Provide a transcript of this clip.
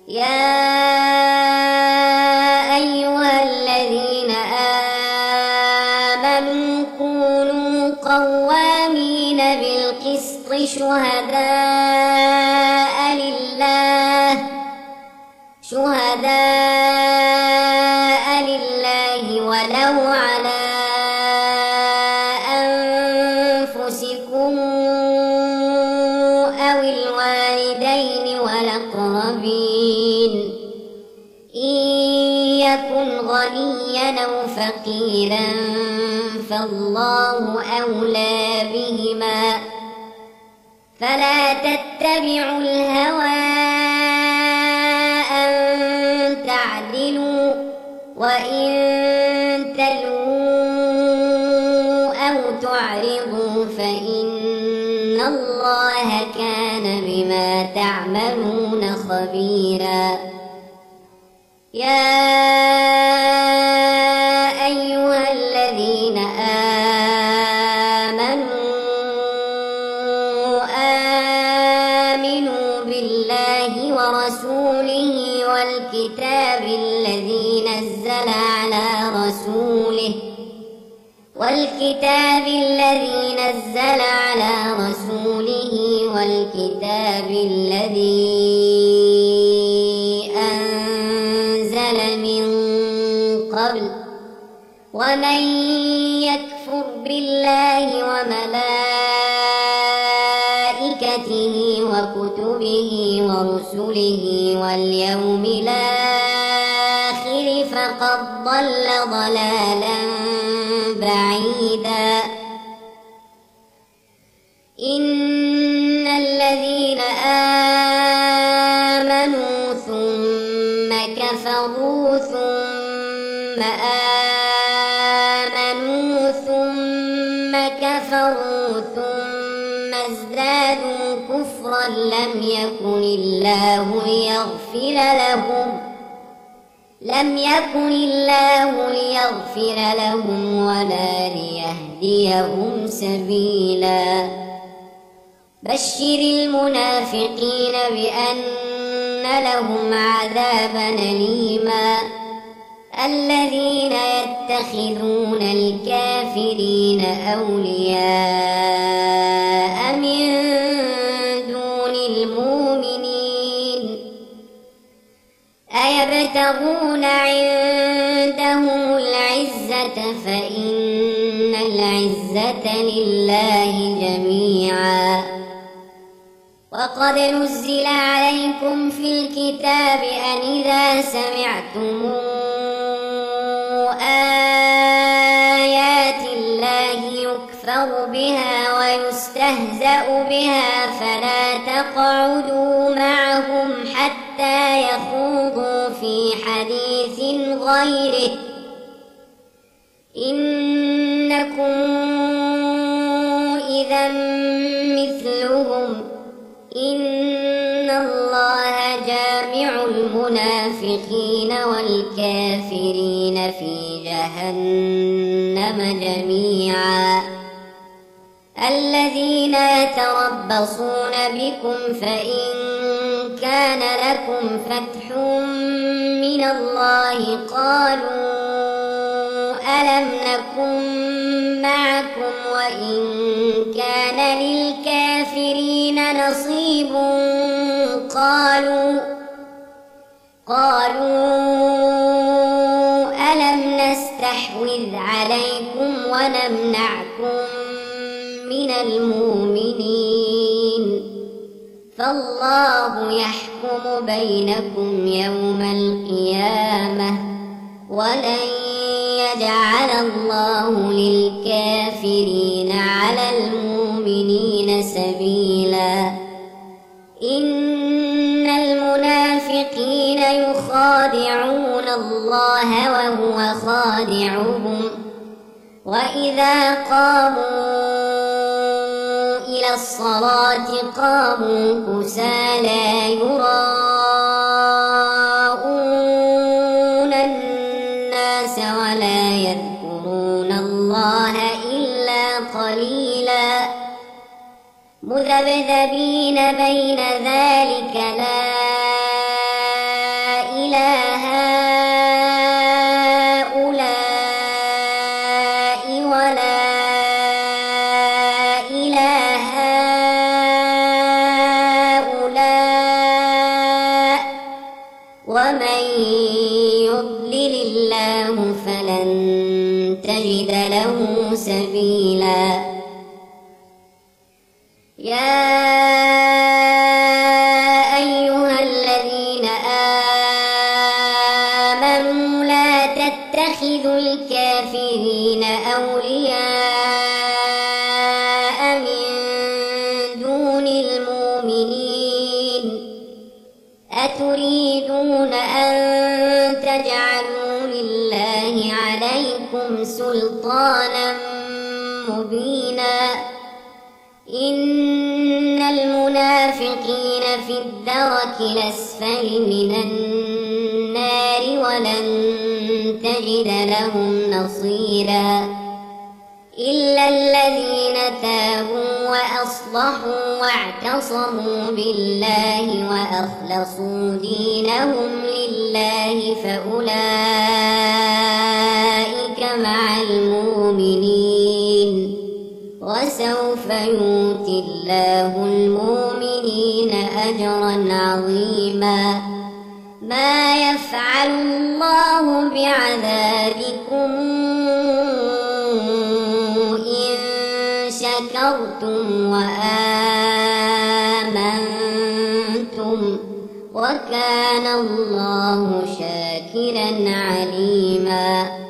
يا أيها الذين آمنوا كونوا قوامين بالقسط شهداء لله ولو على أنفسكم أو الوالدين والأقربين إن يكن غنيا أو فقيرا فالله أولى بهما فلا تتبعوا الهوى أن تعدلوا وإن تلووا أو تعرضوا فإن الله كان بما تعملون خبيرا. يا أيها الذين آمنوا بالله ورسوله والكتاب الذي نزل على رسوله والكتاب الذي أنزل من قبل ومن يكفر بالله وملائكته وكتبه ورسله واليوم الآخر فقد ضل ضلالا بعيدا. إن الذين آمنوا ثم كفروا ثم آمنوا ثم كفروا ثم ازدادوا كفرا لم يكن الله ليغفر لهم ولا ليهديهم سبيلا. بشر المنافقين بأن لهم عذابا أليما. الذين يتخذون الكافرين أولياء من دون المؤمنين أيبتغون عندهم العزة فإن العزة لله جميعا. وقد نزل عليكم في الكتاب أن إذا سمعتم آيات الله يكفر بها ويستهزأ بها فلا تقعدوا معهم حتى يخوضوا في حديث غيره إنكم إذا مثلهم إن الله جامع المنافقين والكافرين في جهنم جميعا. الذين يتربصون بكم فإن كان لكم فتح من الله قالوا ألم نكن معكم وإن كان للكافرين نصيب قالوا ألم نستحوذ عليكم ونمنعكم من المؤمنين فالله يحكم بينكم يوم القيامة ولن يجعل الله للكافرين على المؤمنين سبيلا. إن المنافقين يخادعون الله وهو خادعهم وإذا قاموا إلى الصلاة قاموا كسالى يراءون الناس ولا يذكرون الله إلا قليلا. قليلا، مذبذبين بين ذلك لا إله هؤلاء ولا إله هؤلاء سواء عليهم أأنذرتهم أم لم تنذرهم لا يؤمنون. يا أيها الذين آمنوا إنما المؤمنون إخوة فأصلحوا بين أخويكم ولا تنازعوا فتفشلوا وتذهب ريحكم واصبروا إن الله مع الصابرين. إلى هؤلاء ولا إلى هؤلاء ومن يضلل الله فلن تجد له سبيلا يا أيها الذين آمنوا لا تتخذوا الكافرين أولياء من دون المؤمنين أتريدون أن تجعلوا لله عليكم سلطانا مبينا إن المنافقين في الدرك الأسفل من النار ولن تجد لهم نصيرا إلا الذين تابوا وأصلحوا واعتصموا بالله وأخلصوا دينهم لله فأولئك مع المؤمنين وسوف يؤتي الله المؤمنين أجرا عظيما ما يفعل الله بعذابكم إن شكرتم وآمنتم وكان الله شاكرا عليما